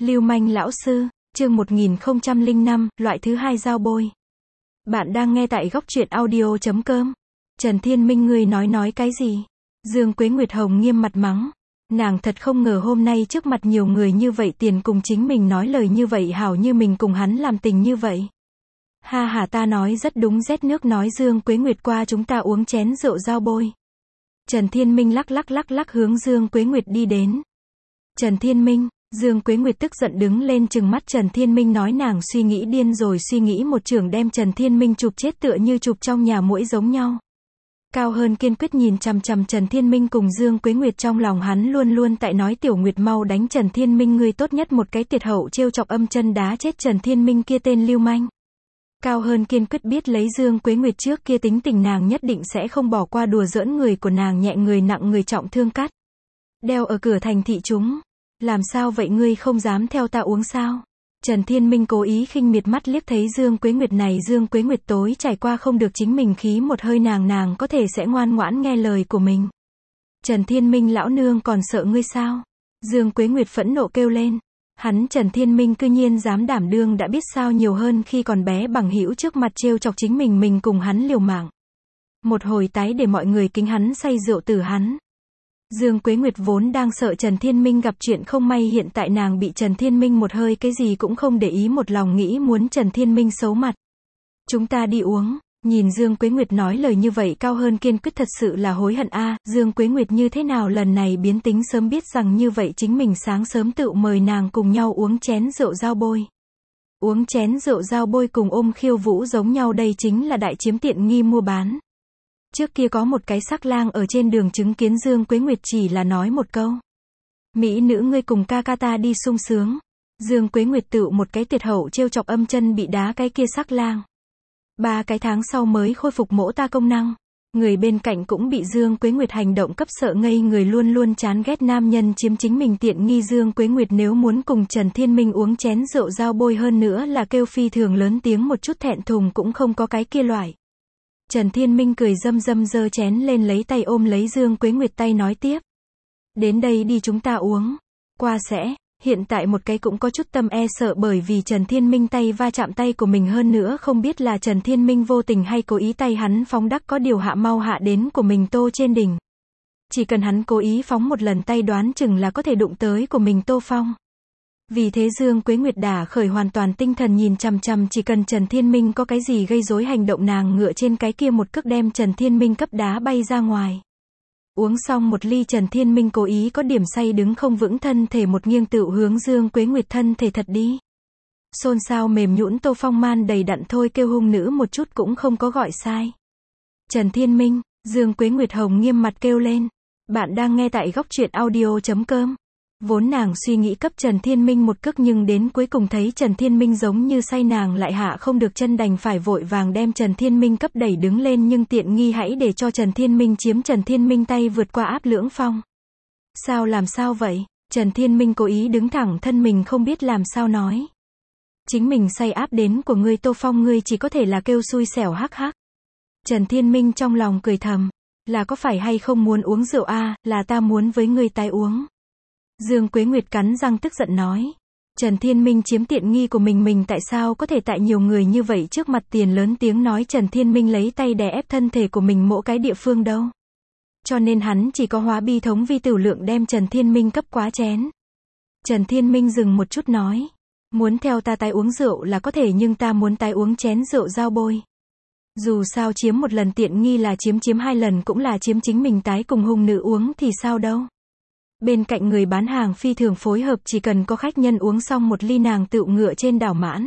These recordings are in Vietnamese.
Lưu manh lão sư, chương 1005, loại thứ hai dao bôi. Bạn đang nghe tại góc truyện audio.com. Trần Thiên Minh ngươi nói cái gì? Dương Quế Nguyệt Hồng nghiêm mặt mắng. Nàng thật không ngờ hôm nay trước mặt nhiều người như vậy tiền cùng chính mình nói lời như vậy hảo như mình cùng hắn làm tình như vậy. Ha ha ta nói rất đúng rét nước nói Dương Quế Nguyệt qua chúng ta uống chén rượu dao bôi. Trần Thiên Minh lắc hướng Dương Quế Nguyệt đi đến. Trần Thiên Minh, Dương Quế Nguyệt tức giận đứng lên trừng mắt Trần Thiên Minh nói nàng suy nghĩ điên rồi suy nghĩ một chưởng đem Trần Thiên Minh chụp chết tựa như chụp trong nhà muỗi giống nhau. Cao hơn kiên quyết nhìn chằm chằm Trần Thiên Minh cùng Dương Quế Nguyệt trong lòng hắn luôn luôn tại nói Tiểu Nguyệt mau đánh Trần Thiên Minh ngươi tốt nhất một cái tiệt hậu trêu chọc âm chân đá chết Trần Thiên Minh kia tên lưu manh. Cao hơn kiên quyết biết lấy Dương Quế Nguyệt trước kia tính tình nàng nhất định sẽ không bỏ qua đùa giỡn người của nàng nhẹ người nặng người trọng thương cắt. Đeo ở cửa thành thị chúng. Làm sao vậy ngươi không dám theo ta uống sao? Trần Thiên Minh cố ý khinh miệt mắt liếc thấy Dương Quế Nguyệt này Dương Quế Nguyệt tối trải qua không được chính mình khí một hơi nàng có thể sẽ ngoan ngoãn nghe lời của mình. Trần Thiên Minh lão nương còn sợ ngươi sao? Dương Quế Nguyệt phẫn nộ kêu lên. Hắn Trần Thiên Minh cư nhiên dám đảm đương đã biết sao nhiều hơn khi còn bé bằng hữu trước mặt trêu chọc chính mình cùng hắn liều mạng. Một hồi tái để mọi người kính hắn say rượu tử hắn. Dương Quế Nguyệt vốn đang sợ Trần Thiên Minh gặp chuyện không may hiện tại nàng bị Trần Thiên Minh một hơi cái gì cũng không để ý một lòng nghĩ muốn Trần Thiên Minh xấu mặt. Chúng ta đi uống, nhìn Dương Quế Nguyệt nói lời như vậy Cao hơn kiên quyết thật sự là hối hận a Dương Quế Nguyệt như thế nào lần này biến tính sớm biết rằng như vậy chính mình sáng sớm tự mời nàng cùng nhau uống chén rượu dao bôi. Uống chén rượu dao bôi cùng ôm khiêu vũ giống nhau đây chính là đại chiếm tiện nghi mua bán. Trước kia có một cái sắc lang ở trên đường chứng kiến Dương Quế Nguyệt chỉ là nói một câu. Mỹ nữ ngươi cùng ca ca ta đi sung sướng. Dương Quế Nguyệt tự một cái tiệt hậu trêu chọc âm chân bị đá cái kia sắc lang. 3 cái tháng sau mới khôi phục mỗ ta công năng. Người bên cạnh cũng bị Dương Quế Nguyệt hành động cấp sợ ngây người luôn luôn chán ghét nam nhân chiếm chính mình tiện nghi Dương Quế Nguyệt nếu muốn cùng Trần Thiên Minh uống chén rượu dao bôi hơn nữa là kêu phi thường lớn tiếng một chút thẹn thùng cũng không có cái kia loại. Trần Thiên Minh cười dâm giơ chén lên lấy tay ôm lấy Dương Quế Nguyệt tay nói tiếp. Đến đây đi chúng ta uống. Qua sẽ, hiện tại một cái cũng có chút tâm e sợ bởi vì Trần Thiên Minh tay va chạm tay của mình hơn nữa không biết là Trần Thiên Minh vô tình hay cố ý tay hắn phóng đắc có điều hạ mau hạ đến của mình tô trên đỉnh. Chỉ cần hắn cố ý phóng một lần tay đoán chừng là có thể đụng tới của mình tô phong. Vì thế Dương Quế Nguyệt đả khởi hoàn toàn tinh thần nhìn chằm chằm chỉ cần Trần Thiên Minh có cái gì gây rối hành động nàng ngựa trên cái kia một cước đem Trần Thiên Minh cấp đá bay ra ngoài. Uống xong một ly Trần Thiên Minh cố ý có điểm say đứng không vững thân thể một nghiêng tựu hướng Dương Quế Nguyệt thân thể thật đi. Xôn xao mềm nhũn tô phong man đầy đặn thôi kêu hung nữ một chút cũng không có gọi sai. Trần Thiên Minh, Dương Quế Nguyệt Hồng nghiêm mặt kêu lên. Bạn đang nghe tại góc truyện audio.com. Vốn nàng suy nghĩ cấp Trần Thiên Minh một cước nhưng đến cuối cùng thấy Trần Thiên Minh giống như say nàng lại hạ không được chân đành phải vội vàng đem Trần Thiên Minh cấp đẩy đứng lên nhưng tiện nghi hãy để cho Trần Thiên Minh chiếm Trần Thiên Minh tay vượt qua áp lưỡng phong. Sao làm sao vậy? Trần Thiên Minh cố ý đứng thẳng thân mình không biết làm sao nói. Chính mình say áp đến của ngươi tô phong ngươi chỉ có thể là kêu xui xẻo hắc hắc. Trần Thiên Minh trong lòng cười thầm. Là có phải hay không muốn uống rượu a là ta muốn với ngươi tái uống. Dương Quế Nguyệt cắn răng tức giận nói. Trần Thiên Minh chiếm tiện nghi của mình tại sao có thể tại nhiều người như vậy trước mặt tiền lớn tiếng nói Trần Thiên Minh lấy tay đè ép thân thể của mình mỗi cái địa phương đâu. Cho nên hắn chỉ có hóa bi thống vi tử lượng đem Trần Thiên Minh cấp quá chén. Trần Thiên Minh dừng một chút nói. Muốn theo ta tái uống rượu là có thể nhưng ta muốn tái uống chén rượu dao bôi. Dù sao chiếm một lần tiện nghi là chiếm 2 lần cũng là chiếm chính mình tái cùng hung nữ uống thì sao đâu. Bên cạnh người bán hàng phi thường phối hợp chỉ cần có khách nhân uống xong một ly nàng tựu ngựa trên đảo mãn.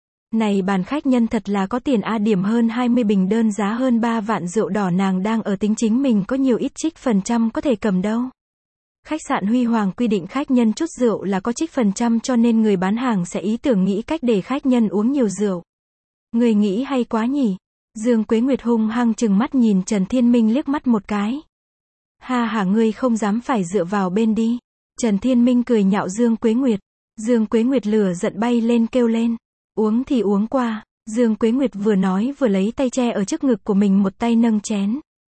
Này bàn khách nhân thật là có tiền a điểm hơn 20 bình đơn giá hơn 3 vạn rượu đỏ nàng đang ở tính chính mình có nhiều ít trích phần trăm có thể cầm đâu. Khách sạn Huy Hoàng quy định khách nhân chút rượu là có trích phần trăm cho nên người bán hàng sẽ ý tưởng nghĩ cách để khách nhân uống nhiều rượu. Người nghĩ hay quá nhỉ? Dương Quế Nguyệt hung hăng trừng mắt nhìn Trần Thiên Minh liếc mắt một cái. Ha hả ngươi không dám phải dựa vào bên đi. Trần Thiên Minh cười nhạo Dương Quế Nguyệt. Dương Quế Nguyệt lửa giận bay lên kêu lên. Uống thì uống qua. Dương Quế Nguyệt vừa nói vừa lấy tay che ở trước ngực của mình một tay nâng chén.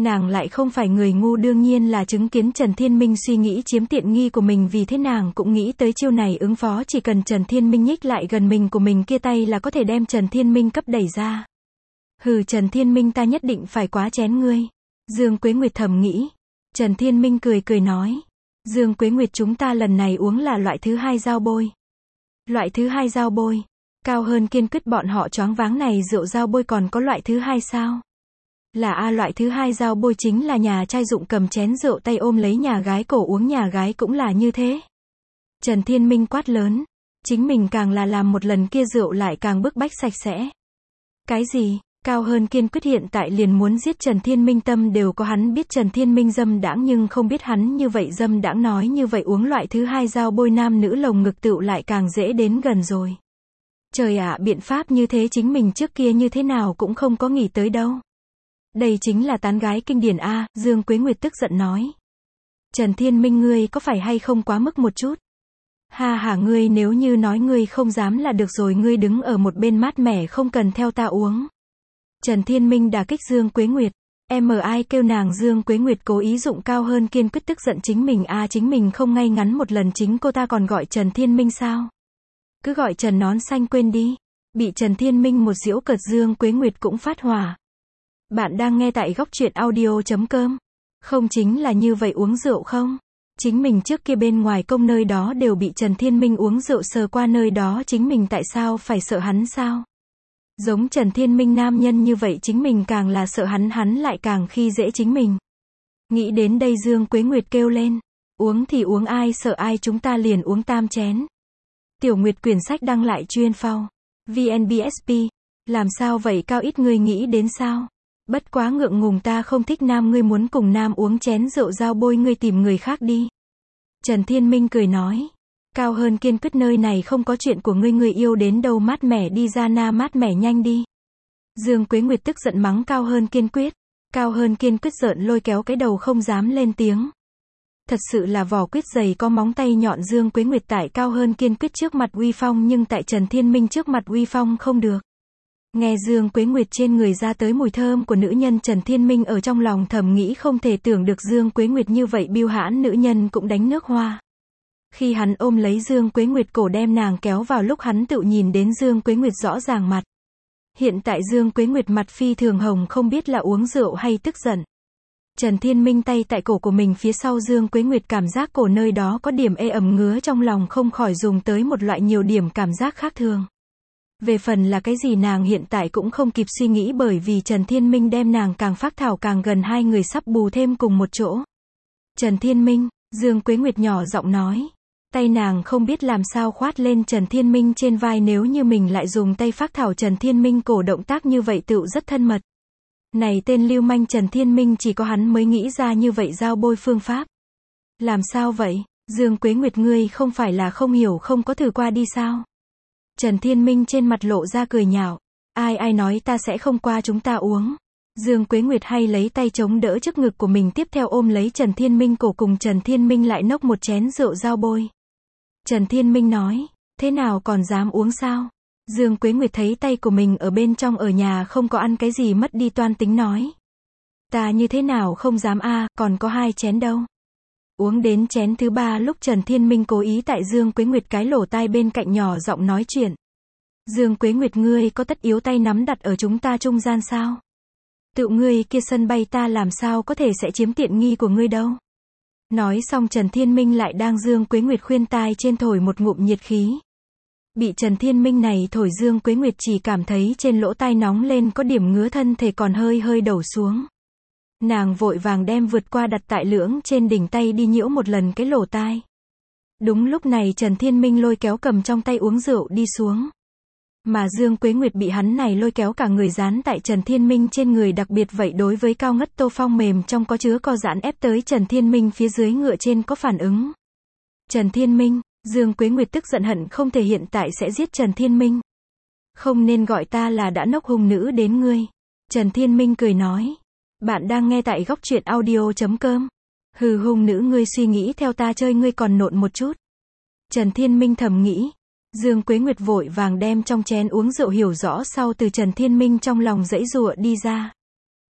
Nàng lại không phải người ngu, đương nhiên là chứng kiến Trần Thiên Minh suy nghĩ chiếm tiện nghi của mình, vì thế nàng cũng nghĩ tới chiêu này ứng phó, chỉ cần Trần Thiên Minh nhích lại gần mình của mình kia tay là có thể đem Trần Thiên Minh cấp đẩy ra. Hừ, Trần Thiên Minh, ta nhất định phải quá chén ngươi. Dương Quế Nguyệt thầm nghĩ. Trần Thiên Minh cười cười nói. Dương Quế Nguyệt, chúng ta lần này uống là loại thứ hai dao bôi. Loại thứ hai dao bôi. Cao Hơn Kiên quyết bọn họ choáng váng, này rượu dao bôi còn có loại thứ hai sao? Là a, loại thứ hai dao bôi chính là nhà trai dụng cầm chén rượu tay ôm lấy nhà gái cổ uống, nhà gái cũng là như thế. Trần Thiên Minh quát lớn. Chính mình càng là làm một lần kia rượu lại càng bức bách sạch sẽ. Cái gì? Cao Hơn Kiên quyết hiện tại liền muốn giết Trần Thiên Minh, tâm đều có, hắn biết Trần Thiên Minh dâm đãng nhưng không biết hắn như vậy dâm đãng, nói như vậy uống loại thứ hai dao bôi nam nữ lồng ngực tựu lại càng dễ đến gần rồi. Trời ạ, biện pháp như thế chính mình trước kia như thế nào cũng không có nghĩ tới đâu. Đây chính là tán gái kinh điển a, Dương Quế Nguyệt tức giận nói. Trần Thiên Minh, ngươi có phải hay không quá mức một chút? Ha ha, ngươi nếu như nói ngươi không dám là được rồi, ngươi đứng ở một bên mát mẻ không cần theo ta uống. Trần Thiên Minh đả kích Dương Quế Nguyệt. Ai kêu nàng? Dương Quế Nguyệt cố ý dụng Cao Hơn Kiên quyết tức giận chính mình a, chính mình không ngay ngắn một lần chính cô ta còn gọi Trần Thiên Minh sao? Cứ gọi Trần Nón Xanh quên đi. Bị Trần Thiên Minh một giễu cợt, Dương Quế Nguyệt cũng phát hỏa. Bạn đang nghe tại góc truyện audio.com. Không chính là như vậy uống rượu không? Chính mình trước kia bên ngoài công nơi đó đều bị Trần Thiên Minh uống rượu sờ qua nơi đó, chính mình tại sao phải sợ hắn sao? Giống Trần Thiên Minh nam nhân như vậy chính mình càng là sợ hắn, hắn lại càng khi dễ chính mình. Nghĩ đến đây Dương Quế Nguyệt kêu lên. Uống thì uống, ai sợ ai, chúng ta liền uống tam chén. Tiểu Nguyệt quyển sách đăng lại chuyên phao. VNBSP. Làm sao vậy Cao, ít ngươi nghĩ đến sao? Bất quá ngượng ngùng, ta không thích nam, ngươi muốn cùng nam uống chén rượu dao bôi, ngươi tìm người khác đi. Trần Thiên Minh cười nói. Cao Hơn Kiên quyết, nơi này không có chuyện của ngươi, người yêu đến đâu mát mẻ đi ra, na mát mẻ nhanh đi. Dương Quế Nguyệt tức giận mắng Cao Hơn Kiên quyết. Cao Hơn Kiên quyết giận lôi kéo cái đầu không dám lên tiếng. Thật sự là vỏ quýt dày có móng tay nhọn, Dương Quế Nguyệt tại Cao Hơn Kiên quyết trước mặt uy phong, nhưng tại Trần Thiên Minh trước mặt uy phong không được. Nghe Dương Quế Nguyệt trên người ra tới mùi thơm của nữ nhân, Trần Thiên Minh ở trong lòng thầm nghĩ không thể tưởng được Dương Quế Nguyệt như vậy biêu hãn nữ nhân cũng đánh nước hoa. Khi hắn ôm lấy Dương Quế Nguyệt cổ đem nàng kéo vào, lúc hắn tự nhìn đến Dương Quế Nguyệt rõ ràng mặt. Hiện tại Dương Quế Nguyệt mặt phi thường hồng, không biết là uống rượu hay tức giận. Trần Thiên Minh tay tại cổ của mình phía sau Dương Quế Nguyệt, cảm giác cổ nơi đó có điểm ê ẩm ngứa, trong lòng không khỏi dùng tới một loại nhiều điểm cảm giác khác thường. Về phần là cái gì nàng hiện tại cũng không kịp suy nghĩ, bởi vì Trần Thiên Minh đem nàng càng phác thảo càng gần, hai người sắp bù thêm cùng một chỗ. Trần Thiên Minh, Dương Quế Nguyệt nhỏ giọng nói. Tay nàng không biết làm sao khoát lên Trần Thiên Minh trên vai, nếu như mình lại dùng tay phác thảo Trần Thiên Minh cổ, động tác như vậy tựu rất thân mật. Này tên lưu manh Trần Thiên Minh, chỉ có hắn mới nghĩ ra như vậy dao bôi phương pháp. Làm sao vậy? Dương Quế Nguyệt, ngươi không phải là không hiểu, không có thử qua đi sao? Trần Thiên Minh trên mặt lộ ra cười nhạo. Ai nói ta sẽ không qua, chúng ta uống. Dương Quế Nguyệt hay lấy tay chống đỡ trước ngực của mình, tiếp theo ôm lấy Trần Thiên Minh cổ, cùng Trần Thiên Minh lại nốc một chén rượu dao bôi. Trần Thiên Minh nói, thế nào còn dám uống sao? Dương Quế Nguyệt thấy tay của mình ở bên trong, ở nhà không có ăn cái gì mất đi toan tính nói. Ta như thế nào không dám a, còn có 2 chén đâu. Uống đến chén thứ 3 lúc Trần Thiên Minh cố ý tại Dương Quế Nguyệt cái lỗ tai bên cạnh nhỏ giọng nói chuyện. Dương Quế Nguyệt, ngươi có tất yếu tay nắm đặt ở chúng ta trung gian sao? Tự ngươi kia sân bay, ta làm sao có thể sẽ chiếm tiện nghi của ngươi đâu. Nói xong Trần Thiên Minh lại đang Dương Quế Nguyệt khuyên tai trên thổi một ngụm nhiệt khí. Bị Trần Thiên Minh này thổi, Dương Quế Nguyệt chỉ cảm thấy trên lỗ tai nóng lên, có điểm ngứa, thân thể còn hơi đổ xuống. Nàng vội vàng đem vượt qua đặt tại lưỡng trên đỉnh tay đi nhiễu một lần cái lỗ tai. Đúng lúc này Trần Thiên Minh lôi kéo cầm trong tay uống rượu đi xuống. Mà Dương Quế Nguyệt bị hắn này lôi kéo cả người dán tại Trần Thiên Minh trên người, đặc biệt vậy đối với cao ngất tô phong mềm trong có chứa co giãn ép tới Trần Thiên Minh phía dưới ngựa trên có phản ứng. Trần Thiên Minh, Dương Quế Nguyệt tức giận hận không thể hiện tại sẽ giết Trần Thiên Minh. Không nên gọi ta là đã nốc hung nữ đến ngươi. Trần Thiên Minh cười nói. Bạn đang nghe tại góc truyện audio.com. Hừ, hung nữ, ngươi suy nghĩ theo ta chơi, ngươi còn nộn một chút. Trần Thiên Minh thầm nghĩ. Dương Quế Nguyệt vội vàng đem trong chén uống rượu hiểu rõ sau từ Trần Thiên Minh trong lòng giãy giụa đi ra.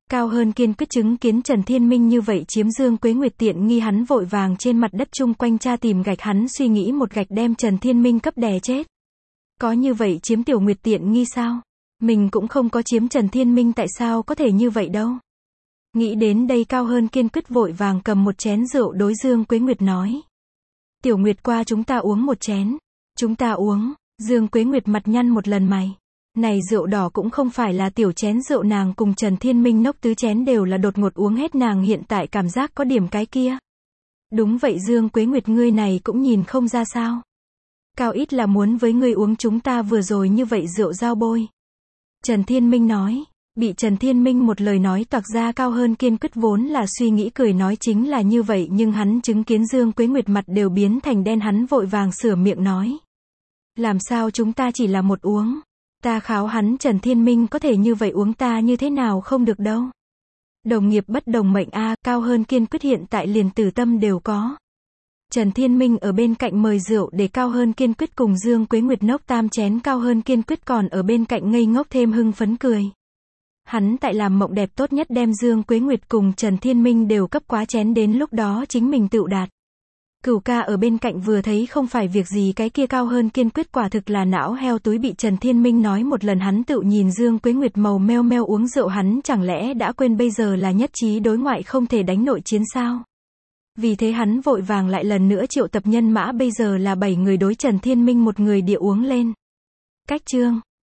Cao Hơn kiên quyết chứng kiến Trần Thiên Minh như vậy chiếm Dương Quế Nguyệt tiện nghi, hắn vội vàng trên mặt đất chung quanh tra tìm gạch, hắn suy nghĩ một gạch đem Trần Thiên Minh cấp đè chết. Có như vậy chiếm Tiểu Nguyệt tiện nghi sao? Mình cũng không có chiếm Trần Thiên Minh, tại sao có thể như vậy đâu? Nghĩ đến đây Cao Hơn kiên quyết vội vàng cầm một chén rượu đối Dương Quế Nguyệt nói. Tiểu Nguyệt, qua chúng ta uống một chén. Chúng ta uống. Dương Quế Nguyệt mặt nhăn một lần mày. Này rượu đỏ cũng không phải là tiểu chén rượu, nàng cùng Trần Thiên Minh nốc tứ chén đều là đột ngột uống hết, nàng hiện tại cảm giác có điểm cái kia. Đúng vậy Dương Quế Nguyệt, ngươi này cũng nhìn không ra sao? Cao ít là muốn với ngươi uống chúng ta vừa rồi như vậy rượu giao bôi. Trần Thiên Minh nói. Bị Trần Thiên Minh một lời nói toạc ra, Cao Hơn kiên quyết vốn là suy nghĩ cười nói chính là như vậy, nhưng hắn chứng kiến Dương Quế Nguyệt mặt đều biến thành đen, hắn vội vàng sửa miệng nói. Làm sao chúng ta chỉ là một uống? Ta kháo hắn Trần Thiên Minh có thể như vậy uống, ta như thế nào không được đâu. Đồng nghiệp bất đồng mệnh a. Cao Hơn kiên quyết hiện tại liền tử tâm đều có. Trần Thiên Minh ở bên cạnh mời rượu để Cao Hơn kiên quyết cùng Dương Quế Nguyệt nốc tam chén, Cao Hơn kiên quyết còn ở bên cạnh ngây ngốc thêm hưng phấn cười. Hắn tại làm mộng đẹp tốt nhất đem Dương Quế Nguyệt cùng Trần Thiên Minh đều cấp quá chén, đến lúc đó chính mình tựu đạt. Cửu ca ở bên cạnh vừa thấy không phải việc gì, cái kia Cao Hơn kiên quyết quả thực là não heo túi, bị Trần Thiên Minh nói một lần hắn tựu nhìn Dương Quế Nguyệt màu meo meo uống rượu, hắn chẳng lẽ đã quên bây giờ là nhất trí đối ngoại không thể đánh nội chiến sao? Vì thế hắn vội vàng lại lần nữa triệu tập nhân mã, bây giờ là 7 người đối Trần Thiên Minh một người địa uống lên. Cách chương